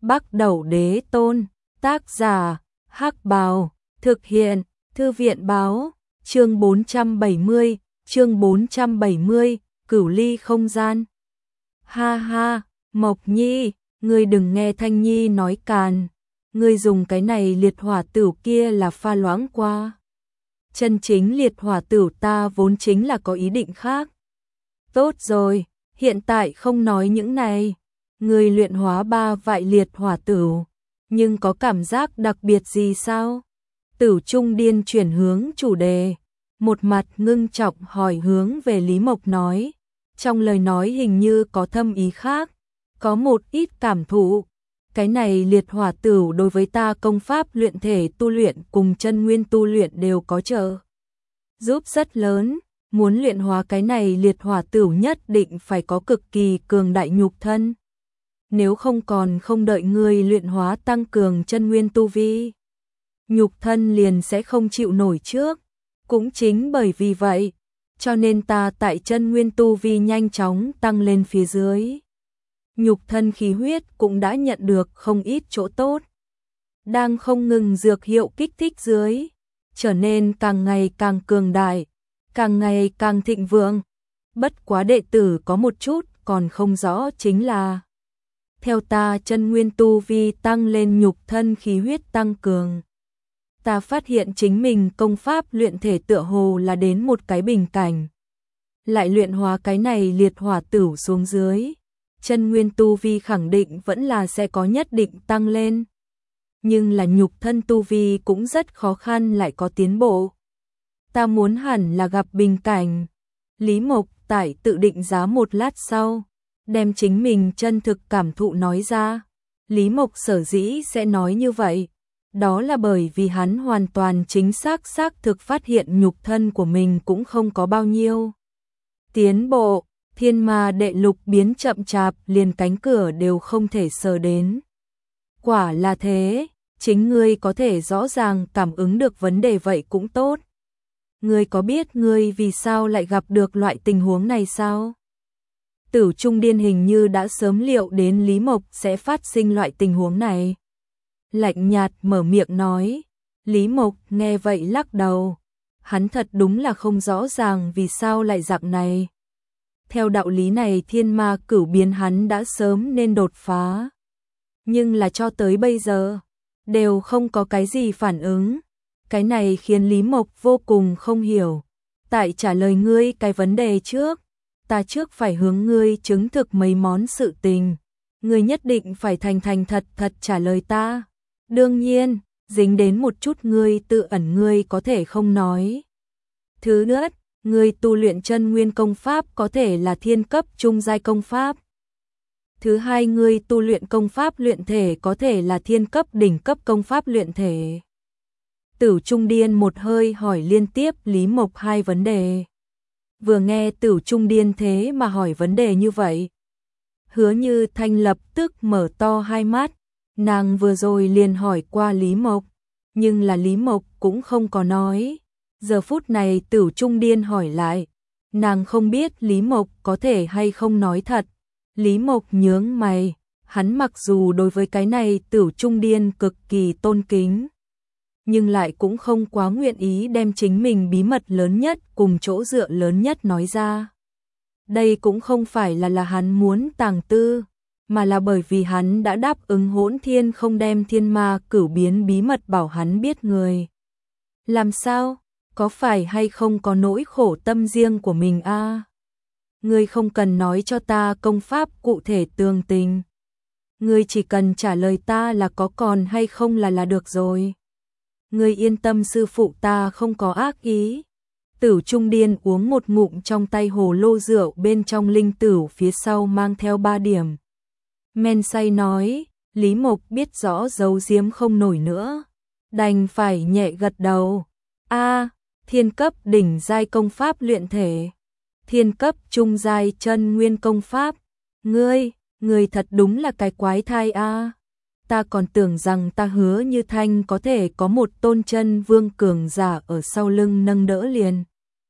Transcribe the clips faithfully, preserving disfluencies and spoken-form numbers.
Bắc Đẩu Đế Tôn, tác giả, Hắc Bào, thực hiện, Thư viện báo, chương bốn trăm bảy mươi, chương bốn trăm bảy mươi, Cửu Ly không gian. Ha ha, Mộc Nhi, ngươi đừng nghe Thanh Nhi nói càn, ngươi dùng cái này liệt hỏa tửu kia là pha loãng qua. Chân chính liệt hỏa tửu ta vốn chính là có ý định khác. Tốt rồi, hiện tại không nói những này. Ngươi luyện hóa ba vại liệt hỏa tửu, nhưng có cảm giác đặc biệt gì sao? Tửu Trung Điên chuyển hướng chủ đề, một mặt ngưng trọng hỏi hướng về Lý Mộc nói, trong lời nói hình như có thâm ý khác, có một ít cảm thụ. Cái này liệt hỏa tửu đối với ta công pháp luyện thể tu luyện cùng chân nguyên tu luyện đều có trợ giúp rất lớn. Muốn luyện hóa cái này liệt hỏa tửu nhất định phải có cực kỳ cường đại nhục thân. Nếu không còn không đợi ngươi luyện hóa tăng cường chân nguyên tu vi, nhục thân liền sẽ không chịu nổi trước. Cũng chính bởi vì vậy, cho nên ta tại chân nguyên tu vi nhanh chóng tăng lên phía dưới. Nhục thân khí huyết cũng đã nhận được không ít chỗ tốt. Đang không ngừng dược hiệu kích thích dưới, trở nên càng ngày càng cường đại, càng ngày càng thịnh vượng. Bất quá đệ tử có một chút còn không rõ chính là, theo ta chân nguyên tu vi tăng lên nhục thân khí huyết tăng cường, ta phát hiện chính mình công pháp luyện thể tựa hồ là đến một cái bình cảnh. Lại luyện hóa cái này liệt hỏa tửu xuống dưới, chân nguyên tu vi khẳng định vẫn là sẽ có nhất định tăng lên. Nhưng là nhục thân tu vi cũng rất khó khăn lại có tiến bộ. Ta muốn hẳn là gặp bình cảnh. Lý Mộc tại tự định giá một lát sau, đem chính mình chân thực cảm thụ nói ra. Lý Mộc sở dĩ sẽ nói như vậy, đó là bởi vì hắn hoàn toàn chính xác xác thực phát hiện nhục thân của mình cũng không có bao nhiêu tiến bộ. Thiên ma đệ lục biến chậm chạp, liền cánh cửa đều không thể sờ đến. Quả là thế, chính ngươi có thể rõ ràng cảm ứng được vấn đề vậy cũng tốt. Ngươi có biết ngươi vì sao lại gặp được loại tình huống này sao? Tửu Trung Điên hình như đã sớm liệu đến Lý Mộc sẽ phát sinh loại tình huống này. Lạnh nhạt mở miệng nói. Lý Mộc nghe vậy lắc đầu. Hắn thật đúng là không rõ ràng vì sao lại dạng này. Theo đạo lý này thiên ma cửu biến hắn đã sớm nên đột phá. Nhưng là cho tới bây giờ, đều không có cái gì phản ứng. Cái này khiến Lý Mộc vô cùng không hiểu. Tại trả lời ngươi cái vấn đề trước, ta trước phải hướng ngươi chứng thực mấy món sự tình. Ngươi nhất định phải thành thành thật thật trả lời ta. Đương nhiên, dính đến một chút ngươi tự ẩn ngươi có thể không nói. Thứ nhất, ngươi tu luyện chân nguyên công pháp có thể là thiên cấp trung giai công pháp. Thứ hai, ngươi tu luyện công pháp luyện thể có thể là thiên cấp đỉnh cấp công pháp luyện thể. Tửu Trung Điên một hơi hỏi liên tiếp Lý Mộc hai vấn đề. Vừa nghe Tửu Trung Điên thế mà hỏi vấn đề như vậy, Hứa Như Thanh lập tức mở to hai mắt. Nàng vừa rồi liền hỏi qua Lý Mộc, nhưng là Lý Mộc cũng không có nói. Giờ phút này Tửu Trung Điên hỏi lại, nàng không biết Lý Mộc có thể hay không nói thật. Lý Mộc nhướng mày, hắn mặc dù đối với cái này Tửu Trung Điên cực kỳ tôn kính, nhưng lại cũng không quá nguyện ý đem chính mình bí mật lớn nhất cùng chỗ dựa lớn nhất nói ra. Đây cũng không phải là là hắn muốn tàng tư, mà là bởi vì hắn đã đáp ứng Hỗn Thiên không đem thiên ma cửu biến bí mật bảo hắn biết người. Làm sao? Có phải hay không có nỗi khổ tâm riêng của mình a? À? Ngươi không cần nói cho ta công pháp cụ thể tường tình. Ngươi chỉ cần trả lời ta là có còn hay không là là được rồi. Ngươi yên tâm, sư phụ ta không có ác ý. Tửu Trung Điên uống một ngụm trong tay hồ lô rượu bên trong linh tửu phía sau mang theo ba điểm. Men say nói, Lý Mộc biết rõ giấu giếm không nổi nữa, đành phải nhẹ gật đầu. A, thiên cấp đỉnh giai công pháp luyện thể, thiên cấp trung giai chân nguyên công pháp. Ngươi, ngươi thật đúng là cái quái thai a. À. Ta còn tưởng rằng ta Hứa Như Thanh có thể có một tôn chân vương cường giả ở sau lưng nâng đỡ liền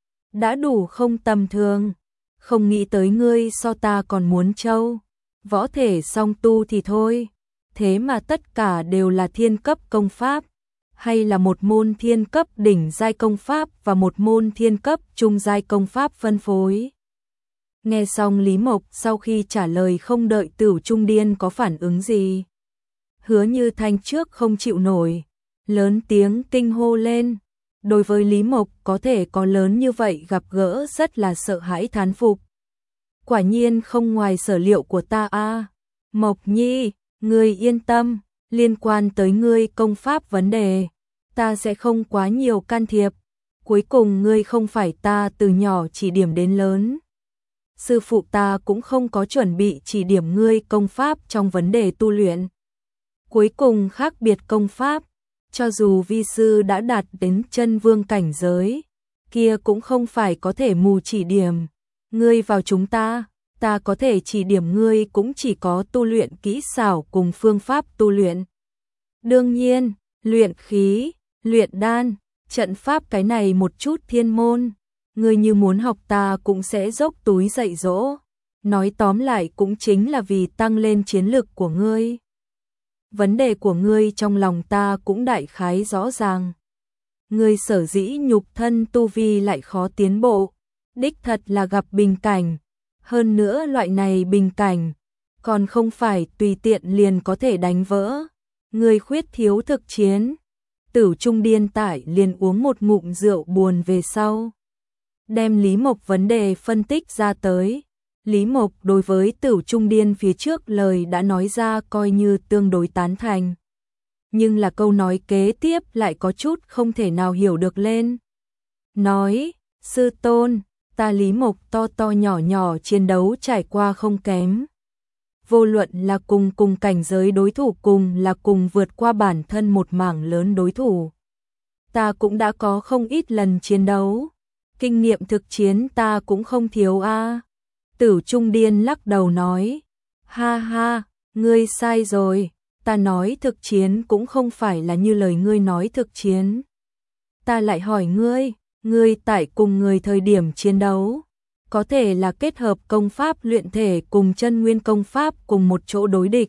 đã đủ không tầm thường, không nghĩ tới ngươi so ta còn muốn trâu. Võ thể song tu thì thôi, thế mà tất cả đều là thiên cấp công pháp, hay là một môn thiên cấp đỉnh giai công pháp và một môn thiên cấp trung giai công pháp phân phối. Nghe xong Lý Mộc sau khi trả lời không đợi Tửu Trung Điên có phản ứng gì. Hứa Như Thanh trước không chịu nổi, lớn tiếng kinh hô lên. Đối với Lý Mộc có thể có lớn như vậy gặp gỡ rất là sợ hãi thán phục. Quả nhiên không ngoài sở liệu của ta a. À. Mộc Nhi, ngươi yên tâm, liên quan tới ngươi công pháp vấn đề, ta sẽ không quá nhiều can thiệp. Cuối cùng ngươi không phải ta từ nhỏ chỉ điểm đến lớn. Sư phụ ta cũng không có chuẩn bị chỉ điểm ngươi công pháp trong vấn đề tu luyện. Cuối cùng khác biệt công pháp, cho dù vi sư đã đạt đến chân vương cảnh giới, kia cũng không phải có thể mù chỉ điểm. Ngươi vào chúng ta, ta có thể chỉ điểm ngươi cũng chỉ có tu luyện kỹ xảo cùng phương pháp tu luyện. Đương nhiên, luyện khí, luyện đan, trận pháp cái này một chút thiên môn, ngươi như muốn học ta cũng sẽ dốc túi dạy dỗ. Nói tóm lại cũng chính là vì tăng lên chiến lực của ngươi. Vấn đề của ngươi trong lòng ta cũng đại khái rõ ràng. Ngươi sở dĩ nhục thân tu vi lại khó tiến bộ, đích thật là gặp bình cảnh. Hơn nữa loại này bình cảnh, còn không phải tùy tiện liền có thể đánh vỡ. Ngươi khuyết thiếu thực chiến. Tửu Trung Điên tải liền uống một ngụm rượu buồn về sau. Đem Lý Mộc vấn đề phân tích ra tới. Lý Mộc đối với Tửu Trung Điên phía trước lời đã nói ra coi như tương đối tán thành. Nhưng là câu nói kế tiếp lại có chút không thể nào hiểu được lên. Nói, sư tôn, ta Lý Mộc to to nhỏ nhỏ chiến đấu trải qua không kém. Vô luận là cùng cùng cảnh giới đối thủ cùng là cùng vượt qua bản thân một mảng lớn đối thủ. Ta cũng đã có không ít lần chiến đấu. Kinh nghiệm thực chiến ta cũng không thiếu a. À. Tửu Trung Điên lắc đầu nói, ha ha, ngươi sai rồi, ta nói thực chiến cũng không phải là như lời ngươi nói thực chiến. Ta lại hỏi ngươi, ngươi tại cùng người thời điểm chiến đấu, có thể là kết hợp công pháp luyện thể cùng chân nguyên công pháp cùng một chỗ đối địch.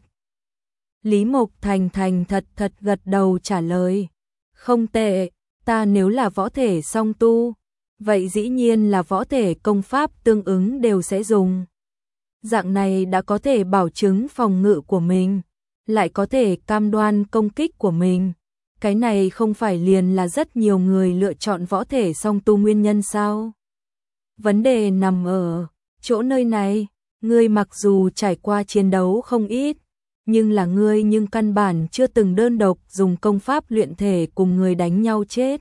Lý Mộc thành thành thật thật gật đầu trả lời, không tệ, ta nếu là võ thể song tu, vậy dĩ nhiên là võ thể công pháp tương ứng đều sẽ dùng. Dạng này đã có thể bảo chứng phòng ngự của mình, lại có thể cam đoan công kích của mình. Cái này không phải liền là rất nhiều người lựa chọn võ thể song tu nguyên nhân sao? Vấn đề nằm ở chỗ nơi này, ngươi mặc dù trải qua chiến đấu không ít, nhưng là ngươi nhưng căn bản chưa từng đơn độc dùng công pháp luyện thể cùng người đánh nhau chết.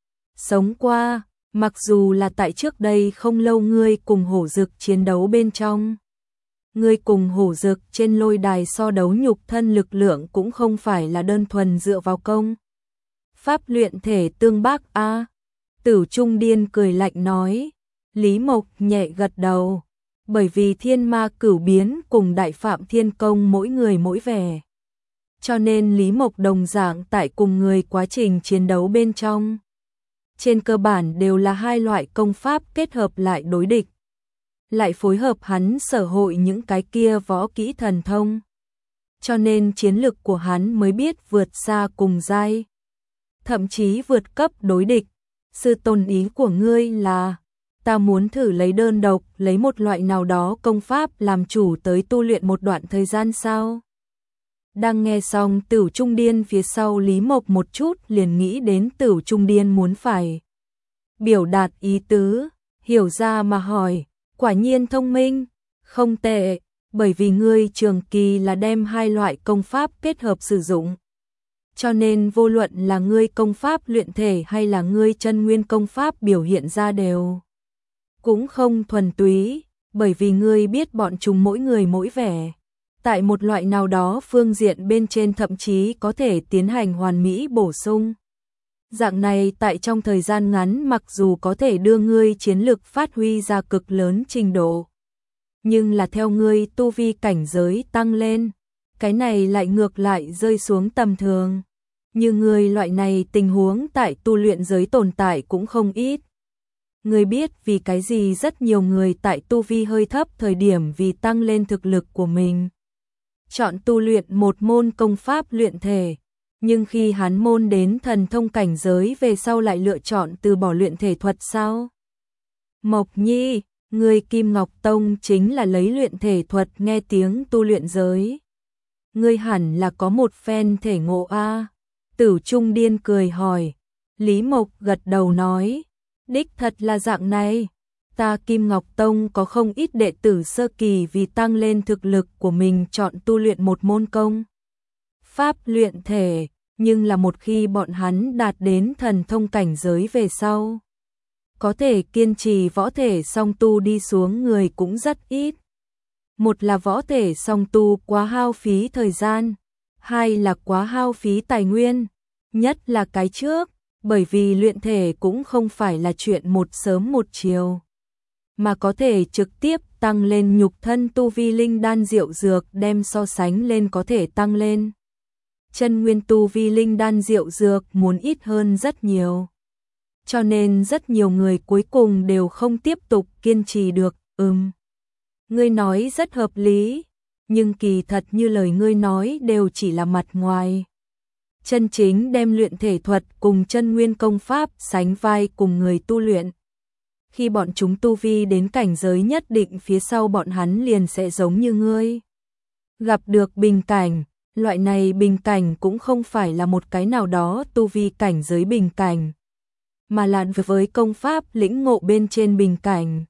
Sống qua, mặc dù là tại trước đây không lâu ngươi cùng hổ dực chiến đấu bên trong. Ngươi cùng hổ dực trên lôi đài so đấu nhục thân lực lượng cũng không phải là đơn thuần dựa vào công pháp luyện thể tương bác a. À. Tửu Trung Điên cười lạnh nói. Lý Mộc nhẹ gật đầu, bởi vì thiên ma cửu biến cùng đại phạm thiên công mỗi người mỗi vẻ. Cho nên Lý Mộc đồng dạng tại cùng người quá trình chiến đấu bên trong. Trên cơ bản đều là hai loại công pháp kết hợp lại đối địch. Lại phối hợp hắn sở hội những cái kia võ kỹ thần thông. Cho nên chiến lực của hắn mới biết vượt xa cùng giai. Thậm chí vượt cấp đối địch. Sư tôn ý của ngươi là, ta muốn thử lấy đơn độc, lấy một loại nào đó công pháp làm chủ tới tu luyện một đoạn thời gian sao? Đang nghe xong Tửu Trung Điên phía sau Lý Mộc một chút liền nghĩ đến Tửu Trung Điên muốn phải biểu đạt ý tứ, hiểu ra mà hỏi, quả nhiên thông minh, không tệ, bởi vì ngươi trường kỳ là đem hai loại công pháp kết hợp sử dụng. Cho nên vô luận là ngươi công pháp luyện thể hay là ngươi chân nguyên công pháp biểu hiện ra đều cũng không thuần túy, bởi vì ngươi biết bọn chúng mỗi người mỗi vẻ. Tại một loại nào đó phương diện bên trên thậm chí có thể tiến hành hoàn mỹ bổ sung. Dạng này tại trong thời gian ngắn mặc dù có thể đưa ngươi chiến lực phát huy ra cực lớn trình độ, nhưng là theo ngươi tu vi cảnh giới tăng lên, cái này lại ngược lại rơi xuống tầm thường. Như ngươi loại này tình huống tại tu luyện giới tồn tại cũng không ít. Ngươi biết vì cái gì rất nhiều người tại tu vi hơi thấp thời điểm vì tăng lên thực lực của mình, chọn tu luyện một môn công pháp luyện thể, nhưng khi hắn môn đến thần thông cảnh giới về sau lại lựa chọn từ bỏ luyện thể thuật sao? Mộc Nhi, người Kim Ngọc Tông chính là lấy luyện thể thuật nghe tiếng tu luyện giới. Ngươi hẳn là có một phen thể ngộ a. Tử Trung Điên cười hỏi. Lý Mộc gật đầu nói, đích thật là dạng này. Ta Kim Ngọc Tông có không ít đệ tử sơ kỳ vì tăng lên thực lực của mình chọn tu luyện một môn công pháp luyện thể, nhưng là một khi bọn hắn đạt đến thần thông cảnh giới về sau, có thể kiên trì võ thể song tu đi xuống người cũng rất ít. Một là võ thể song tu quá hao phí thời gian, hai là quá hao phí tài nguyên, nhất là cái trước, bởi vì luyện thể cũng không phải là chuyện một sớm một chiều, mà có thể trực tiếp tăng lên nhục thân tu vi linh đan diệu dược đem so sánh lên có thể tăng lên. Chân nguyên tu vi linh đan diệu dược muốn ít hơn rất nhiều. Cho nên rất nhiều người cuối cùng đều không tiếp tục kiên trì được. Ừm, ngươi nói rất hợp lý, nhưng kỳ thật như lời ngươi nói đều chỉ là mặt ngoài. Chân chính đem luyện thể thuật cùng chân nguyên công pháp sánh vai cùng người tu luyện. Khi bọn chúng tu vi đến cảnh giới nhất định phía sau bọn hắn liền sẽ giống như ngươi. Gặp được bình cảnh, loại này bình cảnh cũng không phải là một cái nào đó tu vi cảnh giới bình cảnh, mà là với công pháp lĩnh ngộ bên trên bình cảnh.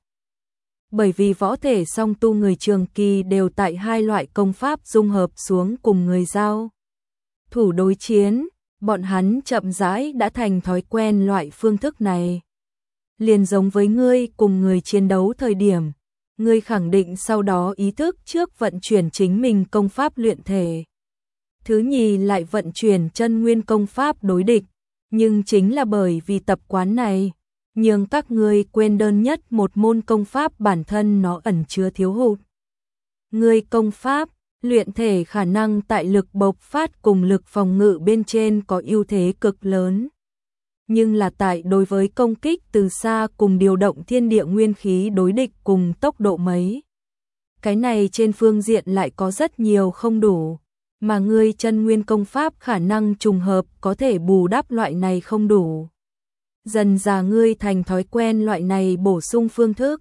Bởi vì võ thể song tu người trường kỳ đều tại hai loại công pháp dung hợp xuống cùng người giao thủ đối chiến, bọn hắn chậm rãi đã thành thói quen loại phương thức này. Liền giống với ngươi cùng người chiến đấu thời điểm, ngươi khẳng định sau đó ý thức trước vận chuyển chính mình công pháp luyện thể. Thứ nhì lại vận chuyển chân nguyên công pháp đối địch, nhưng chính là bởi vì tập quán này, nhưng các ngươi quên đơn nhất một môn công pháp bản thân nó ẩn chứa thiếu hụt. Ngươi công pháp, luyện thể khả năng tại lực bộc phát cùng lực phòng ngự bên trên có ưu thế cực lớn. Nhưng là tại đối với công kích từ xa cùng điều động thiên địa nguyên khí đối địch cùng tốc độ mấy. Cái này trên phương diện lại có rất nhiều không đủ, mà ngươi chân nguyên công pháp khả năng trùng hợp có thể bù đắp loại này không đủ. Dần dà ngươi thành thói quen loại này bổ sung phương thức.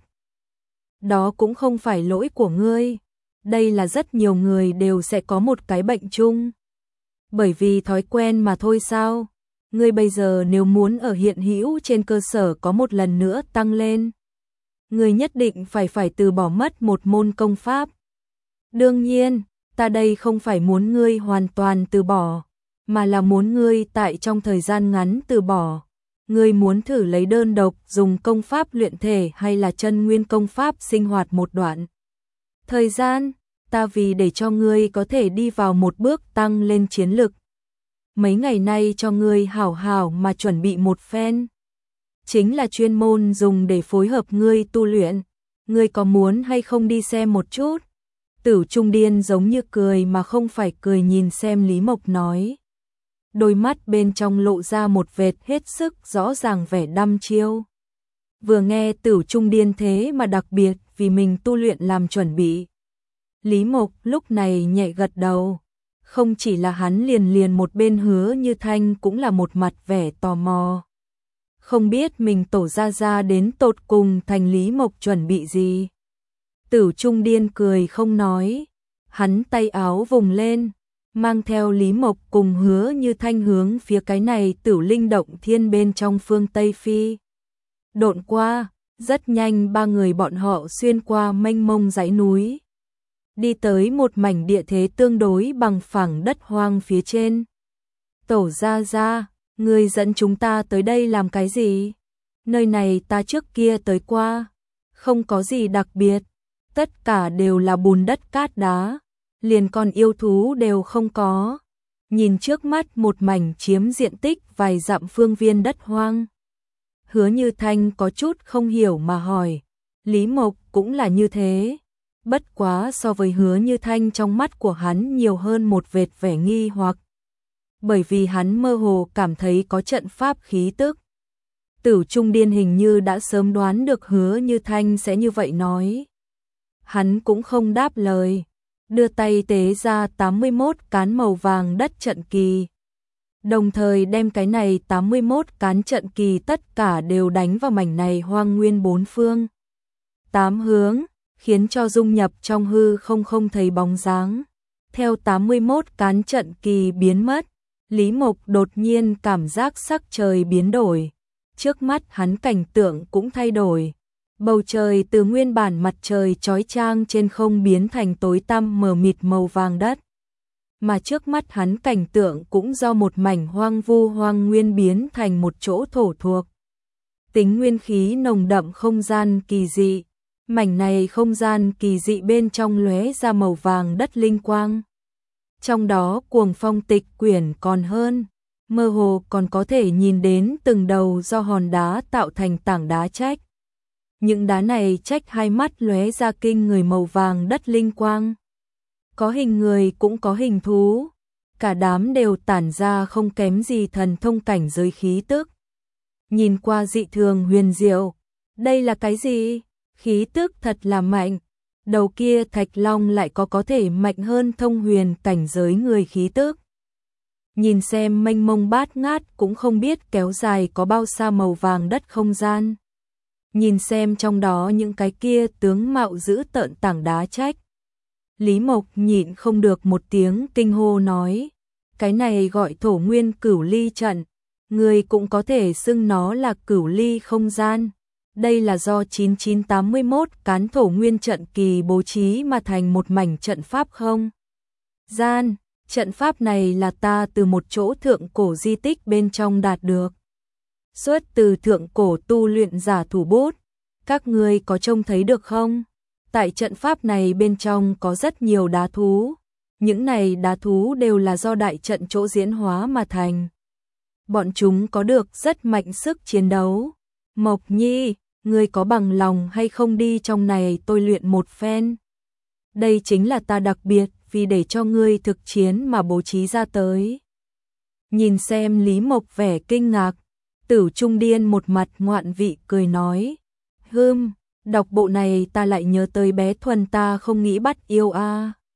Đó cũng không phải lỗi của ngươi, đây là rất nhiều người đều sẽ có một cái bệnh chung. Bởi vì thói quen mà thôi sao? Ngươi bây giờ nếu muốn ở hiện hữu trên cơ sở có một lần nữa tăng lên, ngươi nhất định phải phải từ bỏ mất một môn công pháp. Đương nhiên, ta đây không phải muốn ngươi hoàn toàn từ bỏ, mà là muốn ngươi tại trong thời gian ngắn từ bỏ. Ngươi muốn thử lấy đơn độc dùng công pháp luyện thể hay là chân nguyên công pháp sinh hoạt một đoạn thời gian, ta vì để cho ngươi có thể đi vào một bước tăng lên chiến lực. Mấy ngày nay cho ngươi hảo hảo mà chuẩn bị một phen. Chính là chuyên môn dùng để phối hợp ngươi tu luyện. Ngươi có muốn hay không đi xem một chút? Tử Trung Điên giống như cười mà không phải cười nhìn xem Lý Mộc nói. Đôi mắt bên trong lộ ra một vệt hết sức rõ ràng vẻ đăm chiêu. Vừa nghe Tử Trung Điên thế mà đặc biệt vì mình tu luyện làm chuẩn bị. Lý Mộc lúc này nhẹ gật đầu. Không chỉ là hắn liền liền một bên Hứa Như Thanh cũng là một mặt vẻ tò mò. Không biết mình tổ ra ra đến tột cùng thành Lý Mộc chuẩn bị gì. Tử Trung Điên cười không nói. Hắn tay áo vùng lên, mang theo Lý Mộc cùng Hứa Như Thanh hướng phía cái này Tử Linh động thiên bên trong phương Tây Phi. Độn qua, rất nhanh ba người bọn họ xuyên qua mênh mông dãy núi. Đi tới một mảnh địa thế tương đối bằng phẳng đất hoang phía trên. Tổ ra ra, người dẫn chúng ta tới đây làm cái gì? Nơi này ta trước kia tới qua, không có gì đặc biệt, tất cả đều là bùn đất cát đá, liền con yêu thú đều không có. Nhìn trước mắt một mảnh chiếm diện tích vài dặm phương viên đất hoang. Hứa Như Thanh có chút không hiểu mà hỏi, Lý Mộc cũng là như thế. Bất quá so với Hứa Như Thanh trong mắt của hắn nhiều hơn một vệt vẻ nghi hoặc. Bởi vì hắn mơ hồ cảm thấy có trận pháp khí tức. Tử Trung Điên hình như đã sớm đoán được Hứa Như Thanh sẽ như vậy nói. Hắn cũng không đáp lời, đưa tay tế ra tám mươi mốt cán màu vàng đất trận kỳ. Đồng thời đem cái này tám mươi mốt cán trận kỳ tất cả đều đánh vào mảnh này hoang nguyên bốn phương. Tám hướng, khiến cho dung nhập trong hư không không thấy bóng dáng. Theo tám mươi mốt cán trận kỳ biến mất, Lý Mộc đột nhiên cảm giác sắc trời biến đổi. Trước mắt hắn cảnh tượng cũng thay đổi. Bầu trời từ nguyên bản mặt trời chói chang trên không biến thành tối tăm mờ mịt màu vàng đất. Mà trước mắt hắn cảnh tượng cũng do một mảnh hoang vu hoang nguyên biến thành một chỗ thổ thuộc. Tính nguyên khí nồng đậm không gian kỳ dị. Mảnh này không gian kỳ dị bên trong lóe ra màu vàng đất linh quang. Trong đó cuồng phong tịch quyển còn hơn, mơ hồ còn có thể nhìn đến từng đầu do hòn đá tạo thành tảng đá trách. Những đá này trách hai mắt lóe ra kinh người màu vàng đất linh quang. Có hình người cũng có hình thú, cả đám đều tản ra không kém gì thần thông cảnh giới khí tức. Nhìn qua dị thường huyền diệu, đây là cái gì? Khí tức thật là mạnh. Đầu kia thạch long lại có có thể mạnh hơn thông huyền cảnh giới người khí tức. Nhìn xem mênh mông bát ngát cũng không biết kéo dài có bao xa màu vàng đất không gian. Nhìn xem trong đó những cái kia tướng mạo dữ tợn tảng đá trách. Lý Mộc nhịn không được một tiếng kinh hô nói, cái này gọi thổ nguyên cửu ly trận, người cũng có thể xưng nó là cửu ly không gian. Đây là do chín chín tám mươi mốt cán thổ nguyên trận kỳ bố trí mà thành một mảnh trận pháp không gian. Trận pháp này là ta từ một chỗ thượng cổ di tích bên trong đạt được. Xuất từ thượng cổ tu luyện giả thủ bút. Các ngươi có trông thấy được không? Tại trận pháp này bên trong có rất nhiều đá thú. Những này đá thú đều là do đại trận chỗ diễn hóa mà thành. Bọn chúng có được rất mạnh sức chiến đấu. Mộc Nhi, ngươi có bằng lòng hay không đi trong này tôi luyện một phen? Đây chính là ta đặc biệt vì để cho ngươi thực chiến mà bố trí ra tới. Nhìn xem Lý Mộc vẻ kinh ngạc, Tử Trung Điên một mặt ngoạn vị cười nói, hưm, đọc bộ này ta lại nhớ tới bé Thuần ta không nghĩ bắt yêu a.